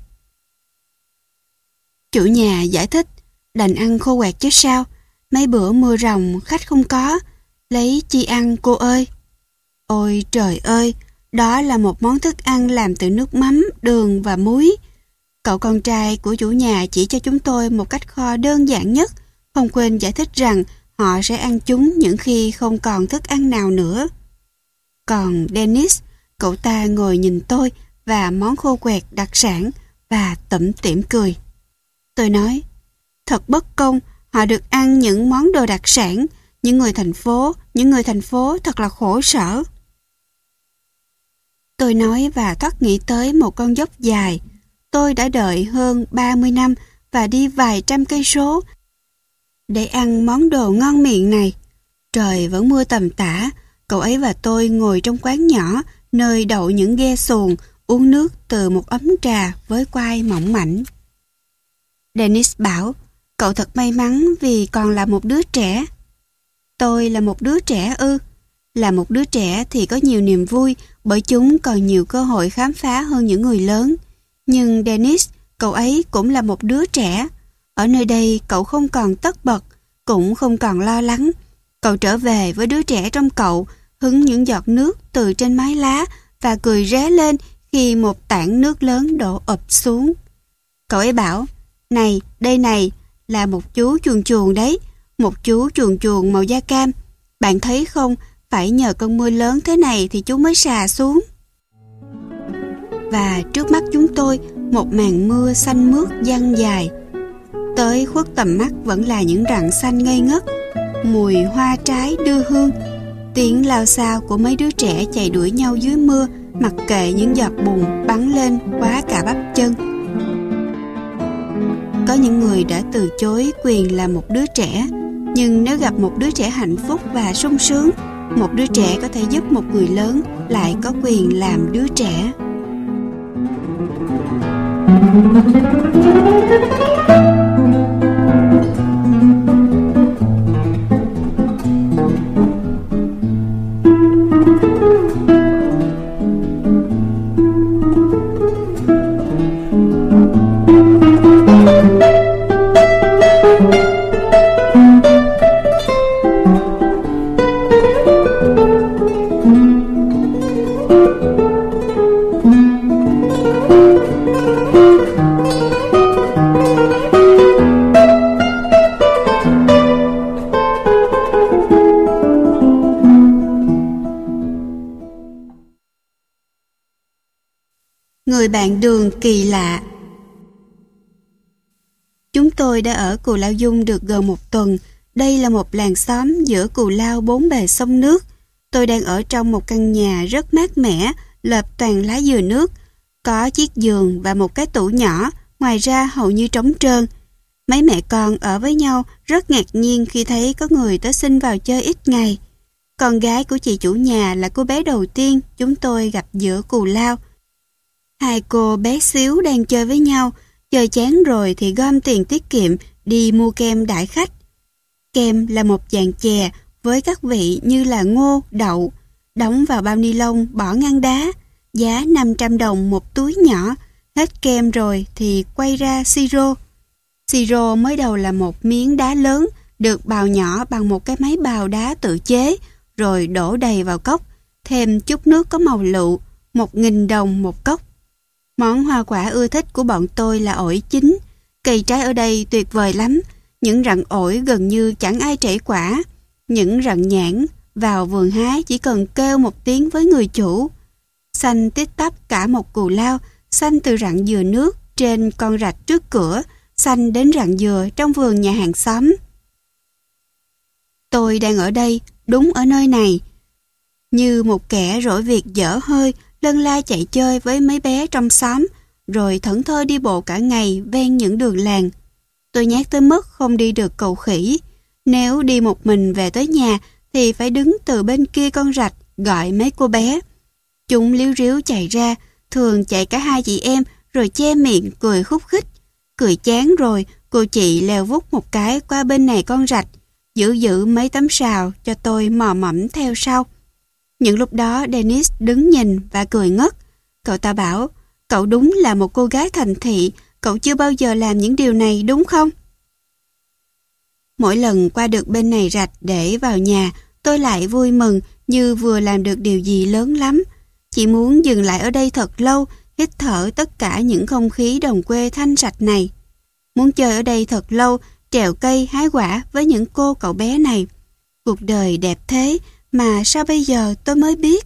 Chủ nhà giải thích, đành ăn khô quẹt chứ sao, mấy bữa mưa ròng khách không có, lấy chi ăn cô ơi. Ôi trời ơi, đó là một món thức ăn làm từ nước mắm, đường và muối. Cậu con trai của chủ nhà chỉ cho chúng tôi một cách kho đơn giản nhất, không quên giải thích rằng họ sẽ ăn chúng những khi không còn thức ăn nào nữa. Còn Dennis, cậu ta ngồi nhìn tôi và món khô quẹt đặc sản và tủm tỉm cười. Tôi nói, thật bất công, họ được ăn những món đồ đặc sản, những người thành phố, những người thành phố thật là khổ sở. Tôi nói và thoát nghĩ tới một con dốc dài. Tôi đã đợi hơn ba mươi năm và đi vài trăm cây số để ăn món đồ ngon miệng này. Trời vẫn mưa tầm tã, cậu ấy và tôi ngồi trong quán nhỏ nơi đậu những ghe xuồng, uống nước từ một ấm trà với quai mỏng mảnh. Dennis bảo, cậu thật may mắn vì còn là một đứa trẻ. Tôi là một đứa trẻ ư? Là một đứa trẻ thì có nhiều niềm vui bởi chúng còn nhiều cơ hội khám phá hơn những người lớn. Nhưng Dennis, cậu ấy cũng là một đứa trẻ. Ở nơi đây cậu không còn tất bật, cũng không còn lo lắng. Cậu trở về với đứa trẻ trong cậu, hứng những giọt nước từ trên mái lá và cười ré lên khi một tảng nước lớn đổ ập xuống. Cậu ấy bảo, này, đây này, là một chú chuồn chuồn đấy, một chú chuồn chuồn màu da cam. Bạn thấy không, phải nhờ cơn mưa lớn thế này thì chú mới xà xuống. Và trước mắt chúng tôi, một màn mưa xanh mướt dang dài. Tới khuất tầm mắt vẫn là những rặng xanh ngây ngất, mùi hoa trái đưa hương, tiếng lao xao của mấy đứa trẻ chạy đuổi nhau dưới mưa, mặc kệ những giọt bùn bắn lên quá cả bắp chân. Có những người đã từ chối quyền là một đứa trẻ, nhưng nếu gặp một đứa trẻ hạnh phúc và sung sướng, một đứa trẻ có thể giúp một người lớn lại có quyền làm đứa trẻ. Người bạn đường kỳ lạ. Chúng tôi đã ở Cù Lao Dung được gần một tuần. Đây là một làng xóm giữa Cù Lao bốn bề sông nước. Tôi đang ở trong một căn nhà rất mát mẻ, lợp toàn lá dừa nước. Có chiếc giường và một cái tủ nhỏ, ngoài ra hầu như trống trơn. Mấy mẹ con ở với nhau rất ngạc nhiên khi thấy có người tới xin vào chơi ít ngày. Con gái của chị chủ nhà là cô bé đầu tiên chúng tôi gặp giữa Cù Lao. Hai cô bé xíu đang chơi với nhau, chơi chán rồi thì gom tiền tiết kiệm đi mua kem đãi khách. Kem là một dạng chè với các vị như là ngô, đậu, đóng vào bao ni lông bỏ ngăn đá, giá năm trăm đồng một túi nhỏ. Hết kem rồi thì quay ra siro. Siro mới đầu là một miếng đá lớn được bào nhỏ bằng một cái máy bào đá tự chế, rồi đổ đầy vào cốc, thêm chút nước có màu lựu, một nghìn đồng một cốc. Món hoa quả ưa thích của bọn tôi là ổi chín. Cây trái ở đây tuyệt vời lắm. Những rặng ổi gần như chẳng ai trẩy quả. Những rặng nhãn vào vườn hái chỉ cần kêu một tiếng với người chủ. Xanh tít tắp cả một Cù Lao, xanh từ rặng dừa nước trên con rạch trước cửa, xanh đến rặng dừa trong vườn nhà hàng xóm. Tôi đang ở đây, đúng ở nơi này. Như một kẻ rỗi việc dở hơi, lân la chạy chơi với mấy bé trong xóm, rồi thẫn thơ đi bộ cả ngày ven những đường làng. Tôi nhát tới mức không đi được cầu khỉ. Nếu đi một mình về tới nhà thì phải đứng từ bên kia con rạch gọi mấy cô bé. Chúng líu ríu chạy ra, thường chạy cả hai chị em rồi che miệng cười khúc khích. Cười chán rồi, cô chị leo vút một cái qua bên này con rạch, giữ giữ mấy tấm sào cho tôi mò mẫm theo sau. Những lúc đó Dennis đứng nhìn và cười ngất. Cậu ta bảo, cậu đúng là một cô gái thành thị, cậu chưa bao giờ làm những điều này đúng không? Mỗi lần qua được bên này rạch để vào nhà, tôi lại vui mừng như vừa làm được điều gì lớn lắm. Chỉ muốn dừng lại ở đây thật lâu, hít thở tất cả những không khí đồng quê thanh sạch này. Muốn chơi ở đây thật lâu, trèo cây hái quả với những cô cậu bé này. Cuộc đời đẹp thế mà sao bây giờ tôi mới biết.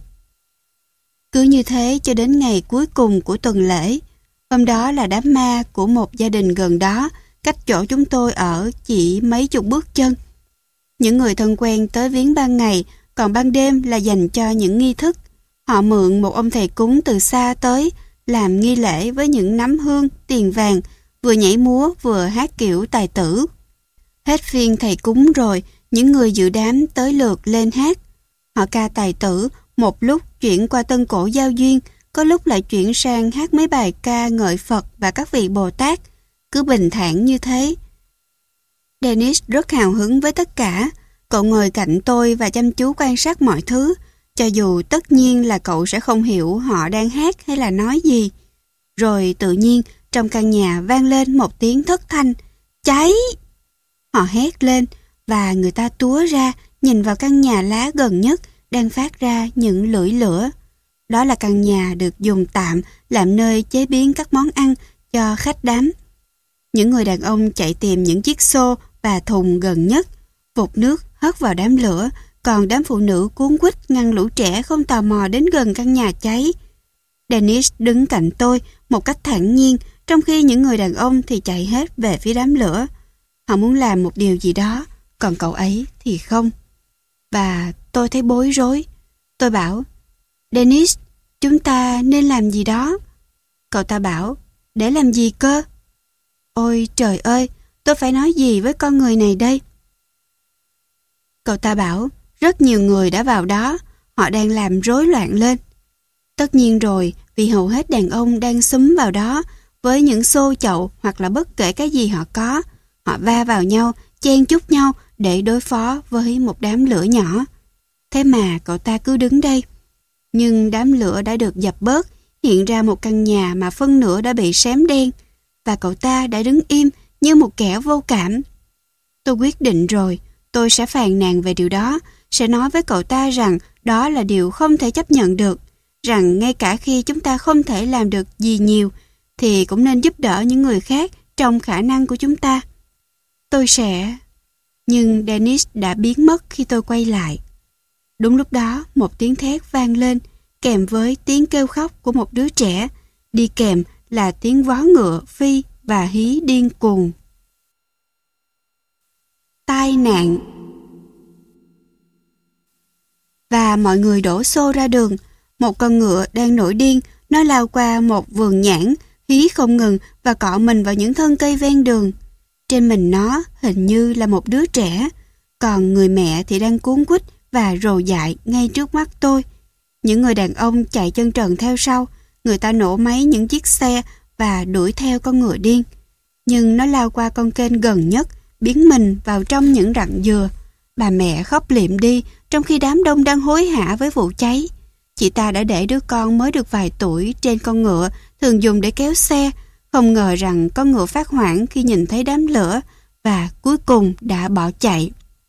Cứ như thế cho đến ngày cuối cùng của tuần lễ. Hôm đó là đám ma của một gia đình gần đó, cách chỗ chúng tôi ở chỉ mấy chục bước chân. Những người thân quen tới viếng ban ngày, còn ban đêm là dành cho những nghi thức. Họ mượn một ông thầy cúng từ xa tới, làm nghi lễ với những nắm hương, tiền vàng, vừa nhảy múa vừa hát kiểu tài tử. Hết phiên thầy cúng rồi, những người dự đám tới lượt lên hát. Họ ca tài tử, một lúc chuyển qua tân cổ giao duyên, có lúc lại chuyển sang hát mấy bài ca ngợi Phật và các vị Bồ Tát, cứ bình thản như thế. Dennis rất hào hứng với tất cả. Cậu ngồi cạnh tôi và chăm chú quan sát mọi thứ, cho dù tất nhiên là cậu sẽ không hiểu họ đang hát hay là nói gì. Rồi tự nhiên trong căn nhà vang lên một tiếng thất thanh, cháy! Họ hét lên và người ta túa ra nhìn vào căn nhà lá gần nhất đang phát ra những lưỡi lửa. Đó là căn nhà được dùng tạm làm nơi chế biến các món ăn cho khách đám. Những người đàn ông chạy tìm những chiếc xô và thùng gần nhất, vụt nước hất vào đám lửa, còn đám phụ nữ cuống quýt ngăn lũ trẻ không tò mò đến gần căn nhà cháy. Dennis đứng cạnh tôi một cách thản nhiên, trong khi những người đàn ông thì chạy hết về phía đám lửa. Họ muốn làm một điều gì đó, còn cậu ấy thì không. Và tôi thấy bối rối. Tôi bảo, Dennis, chúng ta nên làm gì đó. Cậu ta bảo, để làm gì cơ? Ôi trời ơi, tôi phải nói gì với con người này đây? Cậu ta bảo, rất nhiều người đã vào đó, họ đang làm rối loạn lên. Tất nhiên rồi, vì hầu hết đàn ông đang xúm vào đó với những xô chậu hoặc là bất kể cái gì họ có. Họ va vào nhau, chen chúc nhau để đối phó với một đám lửa nhỏ. Thế mà cậu ta cứ đứng đây. Nhưng đám lửa đã được dập bớt, hiện ra một căn nhà mà phân nửa đã bị xém đen. Và cậu ta đã đứng im như một kẻ vô cảm. Tôi quyết định rồi, tôi sẽ phàn nàn về điều đó, sẽ nói với cậu ta rằng đó là điều không thể chấp nhận được, rằng ngay cả khi chúng ta không thể làm được gì nhiều, thì cũng nên giúp đỡ những người khác trong khả năng của chúng ta. Tôi sẽ... Nhưng Dennis đã biến mất khi tôi quay lại. Đúng lúc đó, một tiếng thét vang lên, kèm với tiếng kêu khóc của một đứa trẻ, đi kèm là tiếng vó ngựa phi và hí điên cuồng. Tai nạn. Và mọi người đổ xô ra đường. Một con ngựa đang nổi điên, nó lao qua một vườn nhãn, hí không ngừng và cọ mình vào những thân cây ven đường. Trên mình nó hình như là một đứa trẻ, còn người mẹ thì đang cuống quýt và rồ dại ngay trước mắt tôi. Những người đàn ông chạy chân trần theo sau, người ta nổ máy những chiếc xe và đuổi theo con ngựa điên. Nhưng nó lao qua con kênh gần nhất, biến mình vào trong những rặng dừa. Bà mẹ khóc liệm đi trong khi đám đông đang hối hả với vụ cháy. Chị ta đã để đứa con mới được vài tuổi trên con ngựa thường dùng để kéo xe, không ngờ rằng con ngựa phát hoảng khi nhìn thấy đám lửa và cuối cùng đã bỏ chạy.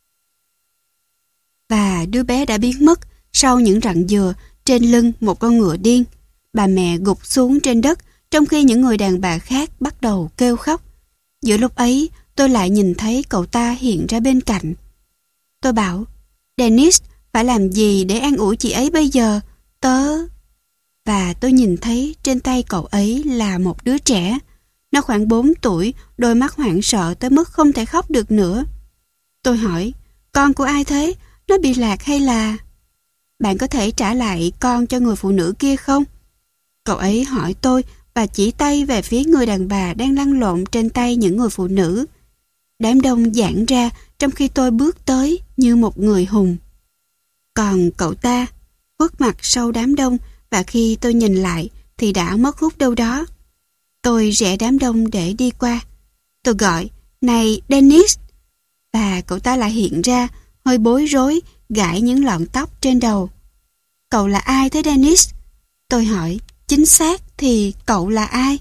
Và đứa bé đã biến mất sau những rặng dừa trên lưng một con ngựa điên. Bà mẹ gục xuống trên đất trong khi những người đàn bà khác bắt đầu kêu khóc. Giữa lúc ấy tôi lại nhìn thấy cậu ta hiện ra bên cạnh. Tôi bảo, Dennis, phải làm gì để an ủi chị ấy bây giờ? Tớ... Và tôi nhìn thấy trên tay cậu ấy là một đứa trẻ. Nó khoảng bốn tuổi, đôi mắt hoảng sợ tới mức không thể khóc được nữa. Tôi hỏi, con của ai thế? Nó bị lạc hay là... Bạn có thể trả lại con cho người phụ nữ kia không? Cậu ấy hỏi tôi và chỉ tay về phía người đàn bà đang lăn lộn trên tay những người phụ nữ. Đám đông giãn ra trong khi tôi bước tới như một người hùng. Còn cậu ta khuất mặt sau đám đông, và khi tôi nhìn lại thì đã mất hút đâu đó. Tôi rẽ đám đông để đi qua. Tôi gọi, "Này Dennis!" Và cậu ta lại hiện ra, hơi bối rối, gãi những lọn tóc trên đầu. "Cậu là ai thế Dennis?" Tôi hỏi, "Chính xác thì cậu là ai?"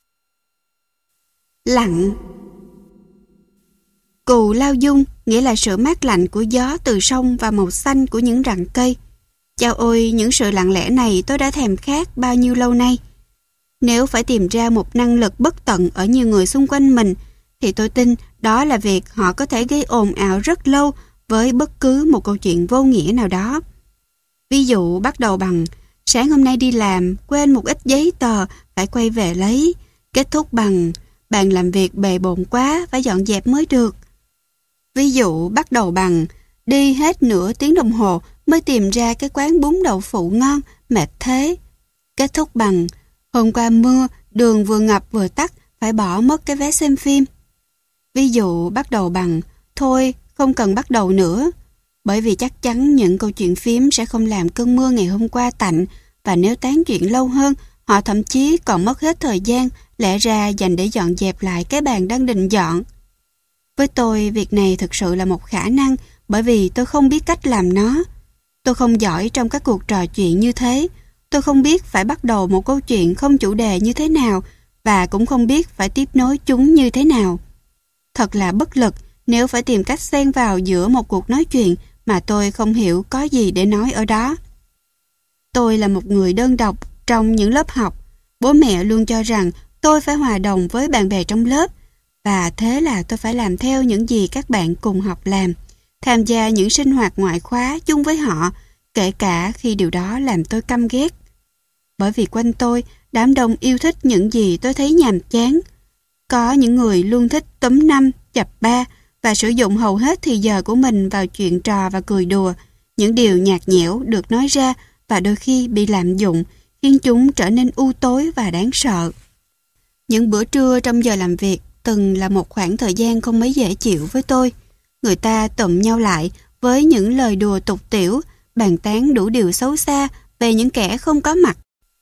Lặng. Cù lao dung nghĩa là sự mát lạnh của gió từ sông và màu xanh của những rặng cây. Chao ôi, những sự lặng lẽ này tôi đã thèm khát bao nhiêu lâu nay. Nếu phải tìm ra một năng lực bất tận ở nhiều người xung quanh mình, thì tôi tin đó là việc họ có thể gây ồn ào rất lâu với bất cứ một câu chuyện vô nghĩa nào đó. Ví dụ bắt đầu bằng, sáng hôm nay đi làm, quên một ít giấy tờ, phải quay về lấy. Kết thúc bằng, bạn làm việc bề bộn quá, phải dọn dẹp mới được. Ví dụ bắt đầu bằng, đi hết nửa tiếng đồng hồ mới tìm ra cái quán bún đậu phụ ngon, mệt thế. Kết thúc bằng, hôm qua mưa, đường vừa ngập vừa tắc, phải bỏ mất cái vé xem phim. Ví dụ bắt đầu bằng, thôi không cần bắt đầu nữa, bởi vì chắc chắn những câu chuyện phím sẽ không làm cơn mưa ngày hôm qua tạnh, và nếu tán chuyện lâu hơn, họ thậm chí còn mất hết thời gian lẽ ra dành để dọn dẹp lại cái bàn đang định dọn. Với tôi, việc này thực sự là một khả năng, bởi vì tôi không biết cách làm nó. Tôi không giỏi trong các cuộc trò chuyện như thế. Tôi không biết phải bắt đầu một câu chuyện không chủ đề như thế nào, và cũng không biết phải tiếp nối chúng như thế nào. Thật là bất lực nếu phải tìm cách xen vào giữa một cuộc nói chuyện mà tôi không hiểu có gì để nói ở đó. Tôi là một người đơn độc trong những lớp học. Bố mẹ luôn cho rằng tôi phải hòa đồng với bạn bè trong lớp, và thế là tôi phải làm theo những gì các bạn cùng học làm, tham gia những sinh hoạt ngoại khóa chung với họ, kể cả khi điều đó làm tôi căm ghét. Bởi vì quanh tôi, đám đông yêu thích những gì tôi thấy nhàm chán. Có những người luôn thích túm năm, chập ba và sử dụng hầu hết thì giờ của mình vào chuyện trò và cười đùa, những điều nhạt nhẽo được nói ra và đôi khi bị lạm dụng, khiến chúng trở nên u tối và đáng sợ. Những bữa trưa trong giờ làm việc từng là một khoảng thời gian không mấy dễ chịu với tôi. Người ta tụm nhau lại với những lời đùa tục tĩu, bàn tán đủ điều xấu xa về những kẻ không có mặt.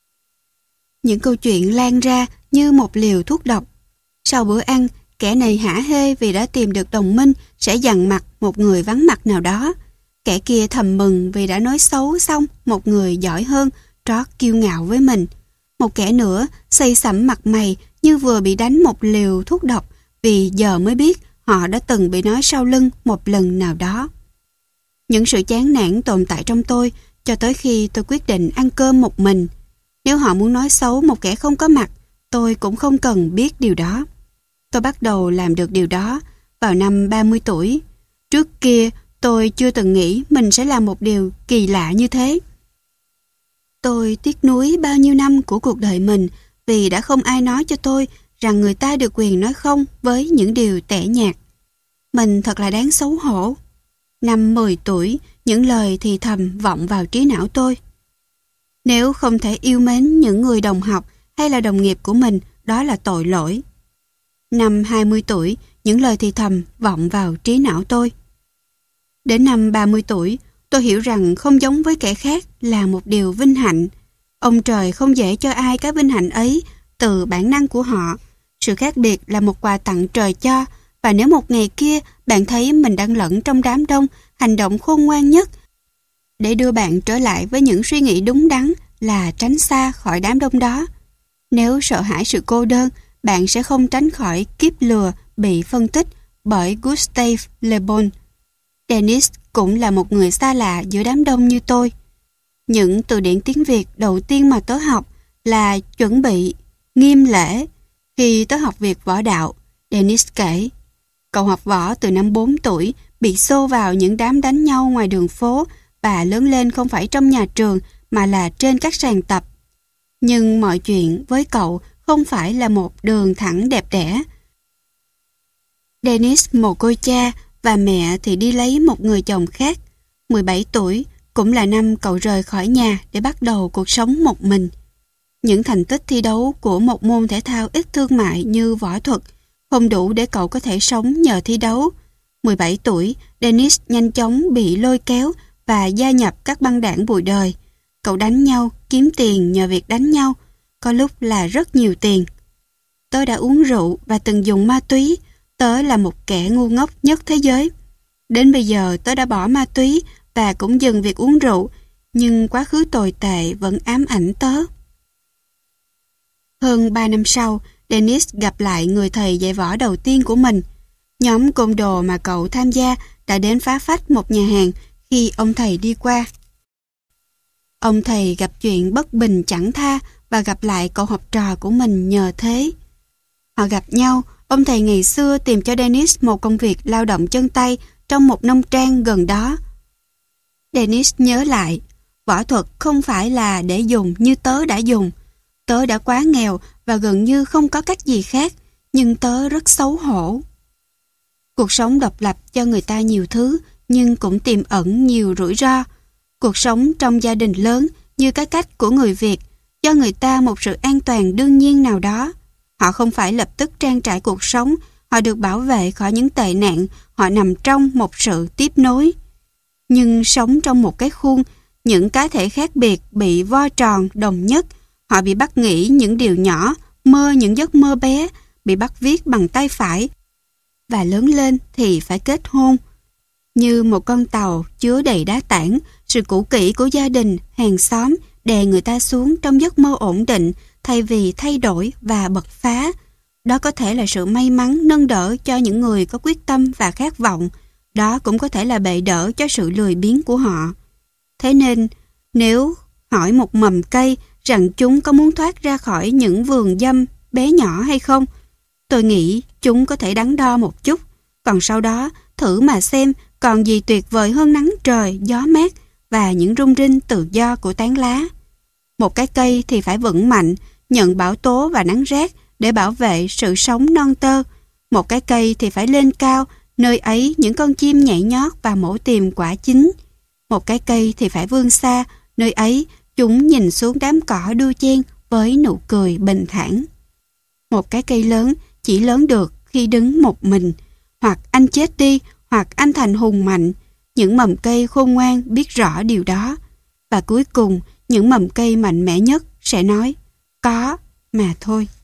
Những câu chuyện lan ra như một liều thuốc độc. Sau bữa ăn, kẻ này hả hê vì đã tìm được đồng minh sẽ dằn mặt một người vắng mặt nào đó. Kẻ kia thầm mừng vì đã nói xấu xong một người giỏi hơn, trót kiêu ngạo với mình. Một kẻ nữa xây sẩm mặt mày như vừa bị đánh một liều thuốc độc vì giờ mới biết họ đã từng bị nói sau lưng một lần nào đó. Những sự chán nản tồn tại trong tôi cho tới khi tôi quyết định ăn cơm một mình. Nếu họ muốn nói xấu một kẻ không có mặt, tôi cũng không cần biết điều đó. Tôi bắt đầu làm được điều đó vào năm ba mươi tuổi. Trước kia, tôi chưa từng nghĩ mình sẽ làm một điều kỳ lạ như thế. Tôi tiếc nuối bao nhiêu năm của cuộc đời mình vì đã không ai nói cho tôi rằng người ta được quyền nói không với những điều tẻ nhạt. Mình thật là đáng xấu hổ. Năm mười tuổi, những lời thì thầm vọng vào trí não tôi. Nếu không thể yêu mến những người đồng học hay là đồng nghiệp của mình, đó là tội lỗi. Năm hai mươi tuổi, những lời thì thầm vọng vào trí não tôi. Đến năm ba mươi tuổi, tôi hiểu rằng không giống với kẻ khác là một điều vinh hạnh. Ông trời không dễ cho ai cái vinh hạnh ấy từ bản năng của họ. Sự khác biệt là một quà tặng trời cho, và nếu một ngày kia bạn thấy mình đang lẫn trong đám đông, hành động khôn ngoan nhất để đưa bạn trở lại với những suy nghĩ đúng đắn là tránh xa khỏi đám đông đó. Nếu sợ hãi sự cô đơn, bạn sẽ không tránh khỏi kiếp lừa bị phân tích bởi Gustave Le Bon. Dennis cũng là một người xa lạ giữa đám đông như tôi. Những từ điển tiếng Việt đầu tiên mà tớ học là chuẩn bị, nghiêm lễ. Khi tớ học việc võ đạo, Dennis kể, cậu học võ từ năm bốn tuổi, bị xô vào những đám đánh nhau ngoài đường phố và lớn lên không phải trong nhà trường mà là trên các sàn tập. Nhưng mọi chuyện với cậu không phải là một đường thẳng đẹp đẽ. Dennis mồ côi cha và mẹ thì đi lấy một người chồng khác. mười bảy tuổi cũng là năm cậu rời khỏi nhà để bắt đầu cuộc sống một mình. Những thành tích thi đấu của một môn thể thao ít thương mại như võ thuật không đủ để cậu có thể sống nhờ thi đấu. mười bảy tuổi, Dennis nhanh chóng bị lôi kéo và gia nhập các băng đảng bụi đời. Cậu đánh nhau, kiếm tiền nhờ việc đánh nhau, có lúc là rất nhiều tiền. Tớ đã uống rượu và từng dùng ma túy. Tớ là một kẻ ngu ngốc nhất thế giới. Đến bây giờ tớ đã bỏ ma túy và cũng dừng việc uống rượu, nhưng quá khứ tồi tệ vẫn ám ảnh tớ. Hơn ba năm sau, Dennis gặp lại người thầy dạy võ đầu tiên của mình. Nhóm côn đồ mà cậu tham gia đã đến phá phách một nhà hàng khi ông thầy đi qua. Ông thầy gặp chuyện bất bình chẳng tha và gặp lại cậu học trò của mình nhờ thế. Họ gặp nhau, ông thầy ngày xưa tìm cho Dennis một công việc lao động chân tay trong một nông trang gần đó. Dennis nhớ lại, võ thuật không phải là để dùng như tớ đã dùng. Tớ đã quá nghèo và gần như không có cách gì khác, nhưng tớ rất xấu hổ. Cuộc sống độc lập cho người ta nhiều thứ, nhưng cũng tiềm ẩn nhiều rủi ro. Cuộc sống trong gia đình lớn như cái cách của người Việt, cho người ta một sự an toàn đương nhiên nào đó. Họ không phải lập tức trang trải cuộc sống, họ được bảo vệ khỏi những tệ nạn, họ nằm trong một sự tiếp nối. Nhưng sống trong một cái khuôn, những cá thể khác biệt bị vo tròn đồng nhất, họ bị bắt nghĩ những điều nhỏ, mơ những giấc mơ bé, bị bắt viết bằng tay phải, và lớn lên thì phải kết hôn. Như một con tàu chứa đầy đá tảng, sự cũ kỹ của gia đình, hàng xóm đè người ta xuống trong giấc mơ ổn định thay vì thay đổi và bật phá. Đó có thể là sự may mắn nâng đỡ cho những người có quyết tâm và khát vọng. Đó cũng có thể là bệ đỡ cho sự lười biếng của họ. Thế nên, nếu hỏi một mầm cây rằng chúng có muốn thoát ra khỏi những vườn dâm bé nhỏ hay không, tôi nghĩ chúng có thể đắn đo một chút. Còn sau đó, thử mà xem còn gì tuyệt vời hơn nắng trời, gió mát và những rung rinh tự do của tán lá. Một cái cây thì phải vững mạnh, nhận bão tố và nắng rát để bảo vệ sự sống non tơ. Một cái cây thì phải lên cao, nơi ấy những con chim nhảy nhót và mổ tìm quả chín. Một cái cây thì phải vươn xa, nơi ấy chúng nhìn xuống đám cỏ đu chen với nụ cười bình thản. Một cái cây lớn chỉ lớn được khi đứng một mình, hoặc anh chết đi, hoặc anh thành hùng mạnh. Những mầm cây khôn ngoan biết rõ điều đó. Và cuối cùng, những mầm cây mạnh mẽ nhất sẽ nói, có mà thôi.